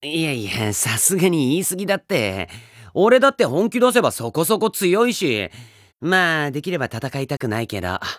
いやいや、さすがに言い過ぎだって。俺だって本気出せばそこそこ強いし。まあ、できれば戦いたくないけど。